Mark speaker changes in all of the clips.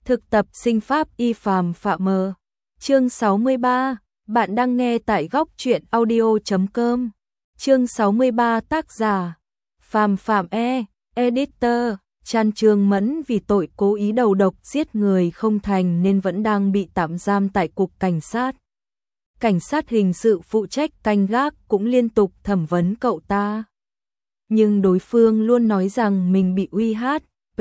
Speaker 1: Thực tập sinh pháp y Phàm Phạm mờ. Chương 63, bạn đang nghe tại góc truyện audio.com. Chương 63 tác giả Phàm Phạm editor. Trăn Trương Mẫn vì tội cố ý đầu độc giết người không thành nên vẫn đang bị tạm giam tại cục cảnh sát. Cảnh sát hình sự phụ trách canh gác cũng liên tục thẩm vấn cậu ta. Nhưng đối phương luôn nói rằng mình bị UHP.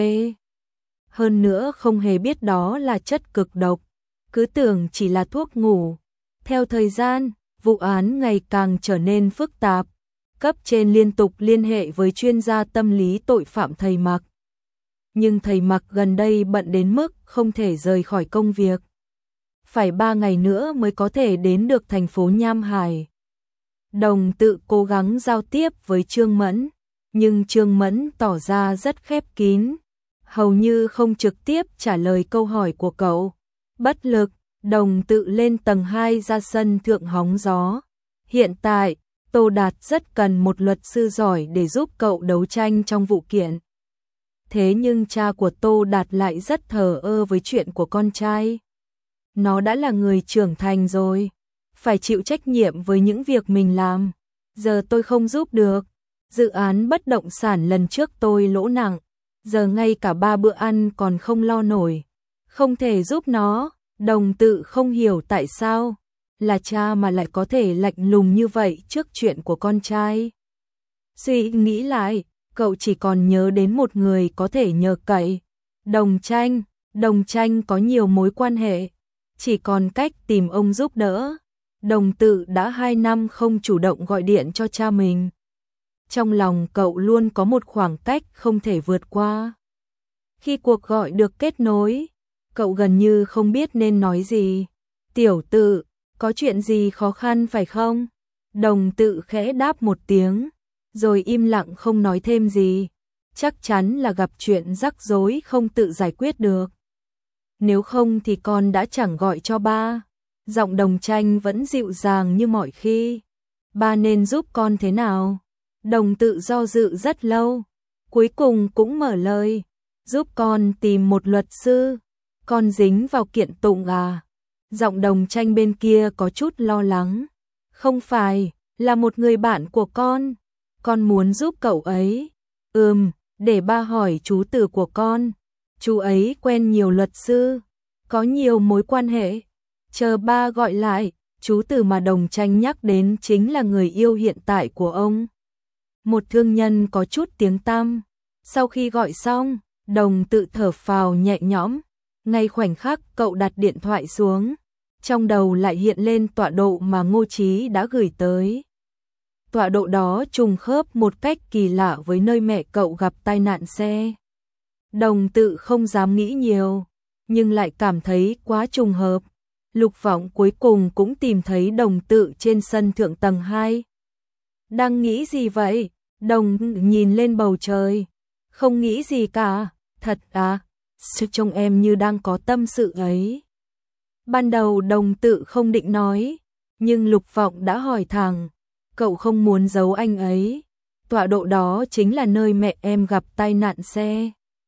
Speaker 1: Hơn nữa không hề biết đó là chất cực độc, cứ tưởng chỉ là thuốc ngủ. Theo thời gian, vụ án ngày càng trở nên phức tạp. Cấp trên liên tục liên hệ với chuyên gia tâm lý tội phạm thầy Mặc. Nhưng thầy Mặc gần đây bận đến mức không thể rời khỏi công việc. Phải 3 ngày nữa mới có thể đến được thành phố Nham Hải. Đồng tự cố gắng giao tiếp với Trương Mẫn, nhưng Trương Mẫn tỏ ra rất khép kín, hầu như không trực tiếp trả lời câu hỏi của cậu. Bất lực, đồng tự lên tầng 2 ra sân thượng hóng gió. Hiện tại, Tô Đạt rất cần một luật sư giỏi để giúp cậu đấu tranh trong vụ kiện. Thế nhưng cha của Tô Đạt lại rất thờ ơ với chuyện của con trai. Nó đã là người trưởng thành rồi, phải chịu trách nhiệm với những việc mình làm. Giờ tôi không giúp được. Dự án bất động sản lần trước tôi lỗ nặng, giờ ngay cả 3 bữa ăn còn không lo nổi. Không thể giúp nó. Đồng tự không hiểu tại sao là cha mà lại có thể lạnh lùng như vậy trước chuyện của con trai. Suy nghĩ lại, cậu chỉ còn nhớ đến một người có thể nhờ cậy. Đồng Tranh. Đồng Tranh có nhiều mối quan hệ, chỉ còn cách tìm ông giúp đỡ. Đồng tự đã 2 năm không chủ động gọi điện cho cha mình. Trong lòng cậu luôn có một khoảng cách không thể vượt qua. Khi cuộc gọi được kết nối, cậu gần như không biết nên nói gì. Tiểu tự, có chuyện gì khó khăn phải không? Đồng tự khẽ đáp một tiếng, rồi im lặng không nói thêm gì. Chắc chắn là gặp chuyện rắc rối không tự giải quyết được. Nếu không thì con đã chẳng gọi cho ba. Giọng Đồng Tranh vẫn dịu dàng như mọi khi. Ba nên giúp con thế nào? Đồng tự do dự rất lâu, cuối cùng cũng mở lời. Giúp con tìm một luật sư. Con dính vào kiện tụng à? Giọng Đồng Tranh bên kia có chút lo lắng. Không phải, là một người bạn của con muốn giúp cậu ấy. Để ba hỏi chú Từ của con. Chú ấy quen nhiều luật sư, có nhiều mối quan hệ. Chờ ba gọi lại, chú Từ mà Đồng Tranh nhắc đến chính là người yêu hiện tại của ông. Một thương nhân có chút tiếng tăm. Sau khi gọi xong, Đồng tự thở phào nhẹ nhõm. Ngay khoảnh khắc cậu đặt điện thoại xuống, trong đầu lại hiện lên tọa độ mà Ngô Chí đã gửi tới. Tọa độ đó trùng khớp một cách kỳ lạ với nơi mẹ cậu gặp tai nạn xe. Đồng tự không dám nghĩ nhiều, nhưng lại cảm thấy quá trùng hợp. Lục Vọng cuối cùng cũng tìm thấy đồng tự trên sân thượng tầng 2. Đang nghĩ gì vậy? Đồng nhìn lên bầu trời. Không nghĩ gì cả. Thật à? Trông em như đang có tâm sự ấy. Ban đầu đồng tự không định nói, nhưng Lục Vọng đã hỏi thẳng. Cậu không muốn giấu anh ấy. Tọa độ đó chính là nơi mẹ em gặp tai nạn xe.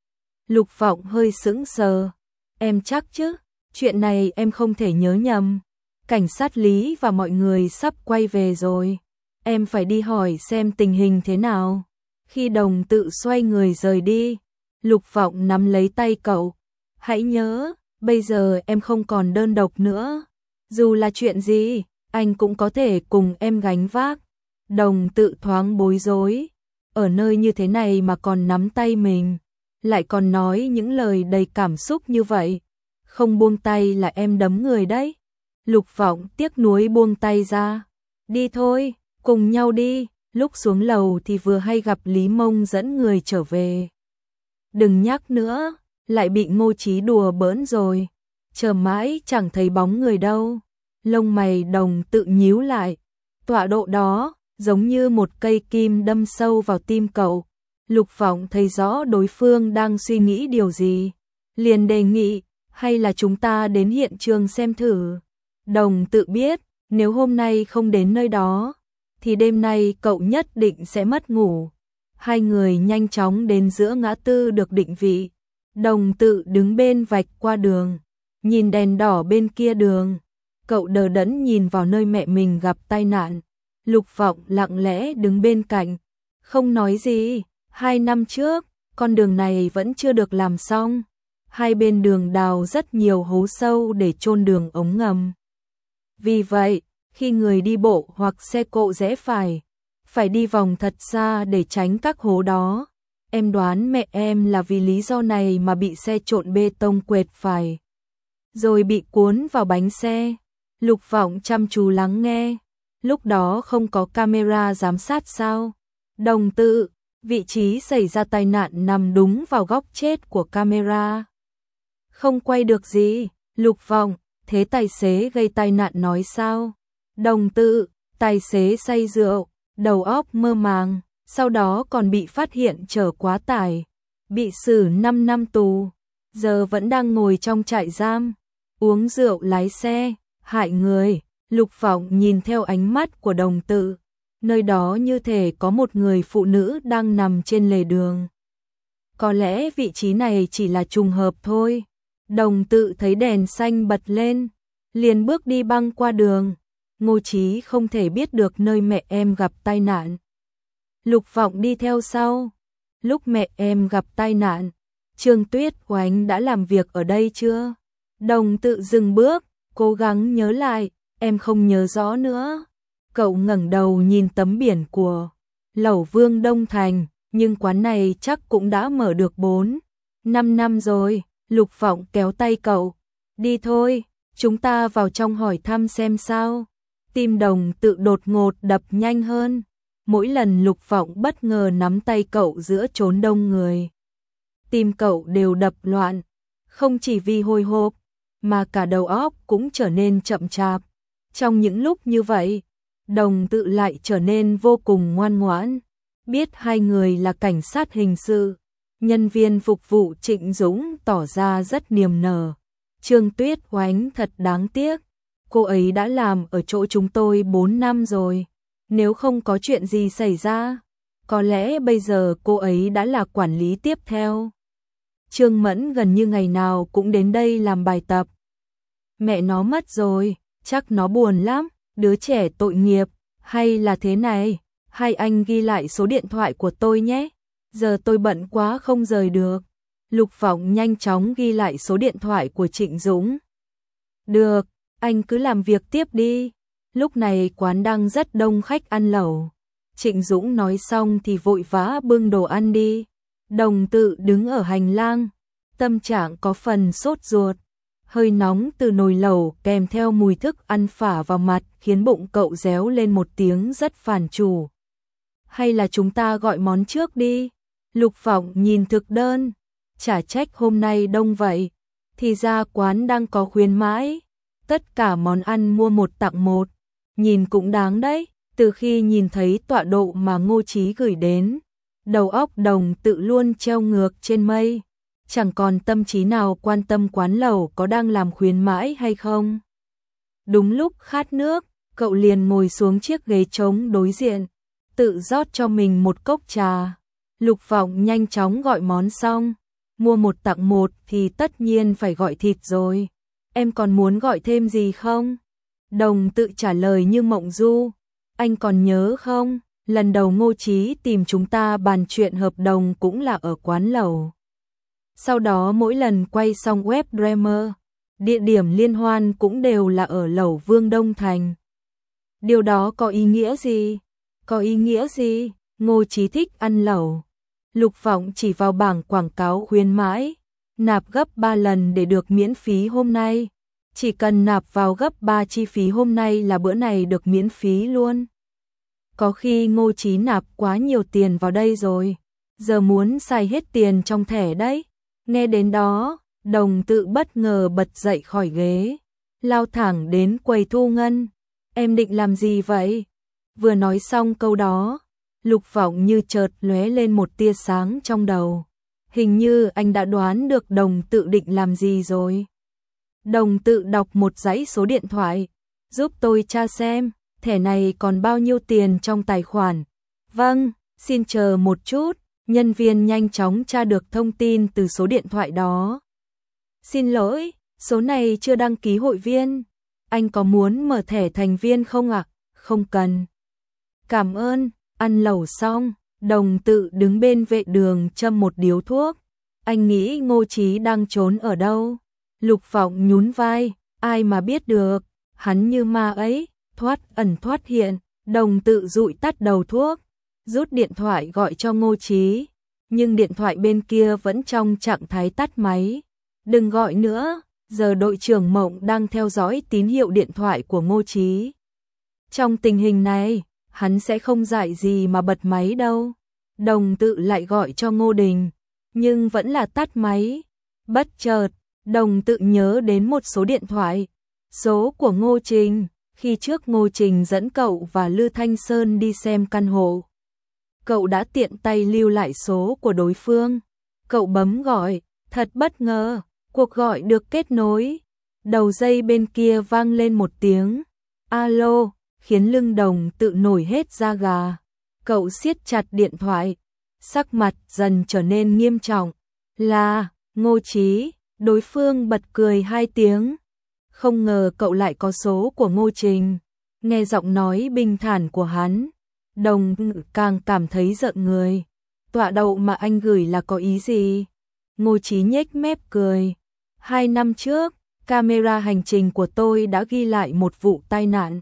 Speaker 1: Lục Vọng hơi sững sờ. Em chắc chứ? Chuyện này em không thể nhớ nhầm. Cảnh sát Lý và mọi người sắp quay về rồi. Em phải đi hỏi xem tình hình thế nào. Khi đồng tự xoay người rời đi, Lục Vọng nắm lấy tay cậu. Hãy nhớ, bây giờ em không còn đơn độc nữa. Dù là chuyện gì, anh cũng có thể cùng em gánh vác. Đồng tự thoáng bối rối. Ở nơi như thế này mà còn nắm tay mình, lại còn nói những lời đầy cảm xúc như vậy. Không buông tay là em đấm người đấy. Lục Vọng tiếc nuối buông tay ra. Đi thôi, cùng nhau đi. Lúc xuống lầu thì vừa hay gặp Lý Mông dẫn người trở về. Đừng nhắc nữa, lại bị Ngô Chí đùa bỡn rồi. Chờ mãi chẳng thấy bóng người đâu. Lông mày đồng tự nhíu lại. Tọa độ đó giống như một cây kim đâm sâu vào tim cậu. Lục Vọng thấy rõ đối phương đang suy nghĩ điều gì, liền đề nghị, hay là chúng ta đến hiện trường xem thử. Đồng tự biết, nếu hôm nay không đến nơi đó, thì đêm nay cậu nhất định sẽ mất ngủ. Hai người nhanh chóng đến giữa ngã tư được định vị. Đồng Tự đứng bên vạch qua đường, nhìn đèn đỏ bên kia đường. Cậu đờ đẫn nhìn vào nơi mẹ mình gặp tai nạn. Lục Vọng lặng lẽ đứng bên cạnh, không nói gì. 2 năm trước, con đường này vẫn chưa được làm xong. Hai bên đường đào rất nhiều hố sâu để chôn đường ống ngầm. Vì vậy, khi người đi bộ hoặc xe cộ rẽ phải đi vòng thật xa để tránh các hố đó. Em đoán mẹ em là vì lý do này mà bị xe trộn bê tông quệt phải, rồi bị cuốn vào bánh xe. Lục Vọng chăm chú lắng nghe. Lúc đó không có camera giám sát sao? Đồng Tự, vị trí xảy ra tai nạn nằm đúng vào góc chết của camera. Không quay được gì. Lục Vọng, thế tài xế gây tai nạn nói sao? Đồng Tự, tài xế say rượu, đầu óc mơ màng, sau đó còn bị phát hiện chở quá tải, bị xử 5 năm tù, giờ vẫn đang ngồi trong trại giam, uống rượu lái xe, hại người. Lục Vọng nhìn theo ánh mắt của Đồng Tự, nơi đó như thể có một người phụ nữ đang nằm trên lề đường. Có lẽ vị trí này chỉ là trùng hợp thôi. Đồng Tự thấy đèn xanh bật lên, liền bước đi băng qua đường. Ngô Chí không thể biết được nơi mẹ em gặp tai nạn. Lục Vọng đi theo sau. Lúc mẹ em gặp tai nạn, Trương Tuyết Oánh đã làm việc ở đây chưa? Đồng Tự dừng bước, cố gắng nhớ lại, em không nhớ rõ nữa. Cậu ngẩng đầu nhìn tấm biển của Lẩu Vương Đông Thành, nhưng quán này chắc cũng đã mở được 4-5 năm rồi. Lục Vọng kéo tay cậu, đi thôi, chúng ta vào trong hỏi thăm xem sao. Tim Đồng Tự đột ngột đập nhanh hơn. Mỗi lần Lục Vọng bất ngờ nắm tay cậu giữa chốn đông người, tim cậu đều đập loạn, không chỉ vì hồi hộp, mà cả đầu óc cũng trở nên chậm chạp. Trong những lúc như vậy, Đồng Tự lại trở nên vô cùng ngoan ngoãn. Biết hai người là cảnh sát hình sự, nhân viên phục vụ Trịnh Dũng tỏ ra rất niềm nở. Trương Tuyết Oánh thật đáng tiếc, cô ấy đã làm ở chỗ chúng tôi 4 năm rồi. Nếu không có chuyện gì xảy ra, có lẽ bây giờ cô ấy đã là quản lý tiếp theo. Trương Mẫn gần như ngày nào cũng đến đây làm bài tập. Mẹ nó mất rồi, chắc nó buồn lắm, đứa trẻ tội nghiệp. Hay là thế này, hai anh ghi lại số điện thoại của tôi nhé, giờ tôi bận quá không rời được. Lục Vọng nhanh chóng ghi lại số điện thoại của Trịnh Dũng. Được, anh cứ làm việc tiếp đi. Lúc này quán đang rất đông khách ăn lẩu. Trịnh Dũng nói xong thì vội vã bưng đồ ăn đi. Đồng Tự đứng ở hành lang, tâm trạng có phần sốt ruột. Hơi nóng từ nồi lẩu kèm theo mùi thức ăn phả vào mặt khiến bụng cậu réo lên một tiếng rất phản chủ. Hay là chúng ta gọi món trước đi? Lục Vọng nhìn thực đơn, chả trách hôm nay đông vậy, thì ra quán đang có khuyến mãi. Tất cả món ăn mua 1 tặng 1, nhìn cũng đáng đấy. Từ khi nhìn thấy tọa độ mà Ngô Chí gửi đến, đầu óc Đồng Tự luôn treo ngược trên mây, chẳng còn tâm trí nào quan tâm quán lẩu có đang làm khuyến mãi hay không. Đúng lúc khát nước, cậu liền ngồi xuống chiếc ghế trống đối diện, tự rót cho mình một cốc trà. Lục Vọng nhanh chóng gọi món xong, mua 1 tặng 1 thì tất nhiên phải gọi thịt rồi. Em còn muốn gọi thêm gì không? Đồng Tự trả lời như mộng du. Anh còn nhớ không? Lần đầu Ngô Chí tìm chúng ta bàn chuyện hợp đồng cũng là ở quán lẩu. Sau đó mỗi lần quay xong web drama, địa điểm liên hoan cũng đều là ở Lẩu Vương Đông Thành. Điều đó có ý nghĩa gì? Có ý nghĩa gì? Ngô Chí thích ăn lẩu. Lục Vọng chỉ vào bảng quảng cáo khuyến mãi, nạp gấp 3 lần để được miễn phí hôm nay. Chỉ cần nạp vào gấp 3 chi phí hôm nay là bữa này được miễn phí luôn. Có khi Ngô Chí nạp quá nhiều tiền vào đây rồi, giờ muốn xài hết tiền trong thẻ đấy. Nghe đến đó, Đồng Tự bất ngờ bật dậy khỏi ghế, lao thẳng đến quầy thu ngân. Em định làm gì vậy? Vừa nói xong câu đó, Lục Vọng như chợt lóe lên một tia sáng trong đầu. Hình như anh đã đoán được Đồng Tự định làm gì rồi. Đồng Tự đọc một dãy số điện thoại, giúp tôi tra xem, thẻ này còn bao nhiêu tiền trong tài khoản. Vâng, xin chờ một chút. Nhân viên nhanh chóng tra được thông tin từ số điện thoại đó. Xin lỗi, số này chưa đăng ký hội viên. Anh có muốn mở thẻ thành viên không ạ? Không cần. Cảm ơn. Ăn lẩu xong, Đồng Tự đứng bên vệ đường châm một điếu thuốc. Anh nghĩ Ngô Chí đang trốn ở đâu? Lục Vọng nhún vai, ai mà biết được, hắn như ma ấy, thoát ẩn thoát hiện. Đồng Tự dụi tắt đầu thuốc, rút điện thoại gọi cho Ngô Chí, nhưng điện thoại bên kia vẫn trong trạng thái tắt máy. Đừng gọi nữa, giờ đội trưởng Mộng đang theo dõi tín hiệu điện thoại của Ngô Chí. Trong tình hình này, hắn sẽ không dại gì mà bật máy đâu. Đồng Tự lại gọi cho Ngô Đình, nhưng vẫn là tắt máy. Bất chợt, Đồng Tự nhớ đến một số điện thoại, số của Ngô Trình, khi trước Ngô Trình dẫn cậu và Lư Thanh Sơn đi xem căn hộ. Cậu đã tiện tay lưu lại số của đối phương. Cậu bấm gọi, thật bất ngờ, cuộc gọi được kết nối. Đầu dây bên kia vang lên một tiếng alo, khiến lưng Đồng Tự nổi hết da gà. Cậu siết chặt điện thoại, sắc mặt dần trở nên nghiêm trọng. Là Ngô Chí. Đối phương bật cười 2 tiếng. Không ngờ cậu lại có số của Ngô Trình. Nghe giọng nói bình thản của hắn, Đồng Tự càng cảm thấy giận người. Tọa đậu mà anh gửi là có ý gì? Ngô Chí nhếch mép cười. 2 năm trước, camera hành trình của tôi đã ghi lại một vụ tai nạn.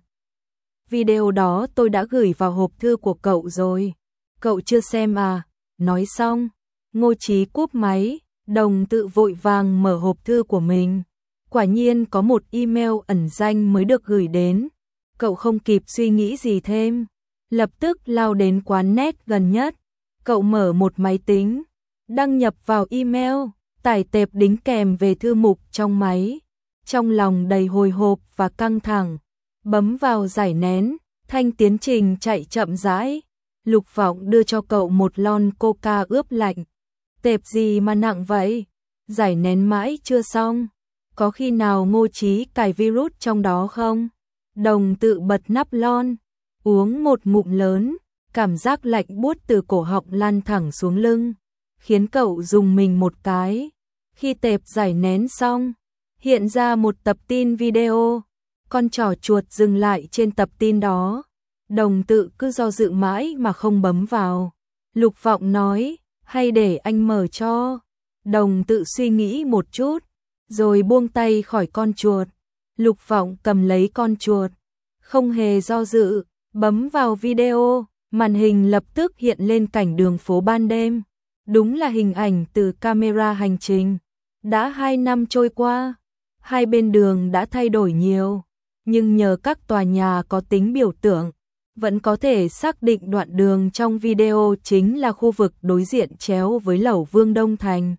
Speaker 1: Video đó tôi đã gửi vào hộp thư của cậu rồi. Cậu chưa xem à? Nói xong, Ngô Chí cúp máy. Đồng Tự vội vàng mở hộp thư của mình. Quả nhiên có một email ẩn danh mới được gửi đến. Cậu không kịp suy nghĩ gì thêm, lập tức lao đến quán net gần nhất. Cậu mở một máy tính, đăng nhập vào email, tải tệp đính kèm về thư mục trong máy. Trong lòng đầy hồi hộp và căng thẳng, bấm vào giải nén, thanh tiến trình chạy chậm rãi. Lục Vọng đưa cho cậu một lon coca ướp lạnh. Tệp gì mà nặng vậy? Giải nén mãi chưa xong. Có khi nào Ngô Chí cài virus trong đó không? Đồng Tự bật nắp lon, uống một ngụm lớn, cảm giác lạnh buốt từ cổ họng lan thẳng xuống lưng, khiến cậu rùng mình một cái. Khi tệp giải nén xong, hiện ra một tập tin video, con trỏ chuột dừng lại trên tập tin đó. Đồng Tự cứ do dự mãi mà không bấm vào. Lục Vọng nói, hay để anh mở cho. Đồng Tự suy nghĩ một chút, rồi buông tay khỏi con chuột. Lục Vọng cầm lấy con chuột, không hề do dự, bấm vào video, màn hình lập tức hiện lên cảnh đường phố ban đêm. Đúng là hình ảnh từ camera hành trình. Đã 2 năm trôi qua, hai bên đường đã thay đổi nhiều, nhưng nhờ các tòa nhà có tính biểu tượng, vẫn có thể xác định đoạn đường trong video chính là khu vực đối diện chéo với lẩu Vương Đông Thành.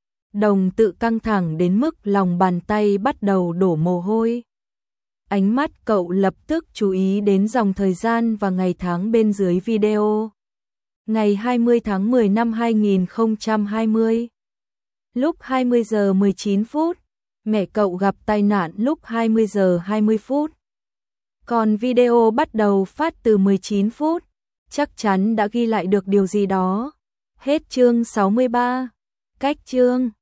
Speaker 1: Đồng Tự căng thẳng đến mức lòng bàn tay bắt đầu đổ mồ hôi. Ánh mắt cậu lập tức chú ý đến dòng thời gian và ngày tháng bên dưới video. Ngày 20 tháng 10 năm 2020. Lúc 20 giờ 19 phút, mẹ cậu gặp tai nạn lúc 20 giờ 20 phút. Còn video bắt đầu phát từ 19 phút, chắc chắn đã ghi lại được điều gì đó. Hết chương 63. Cách chương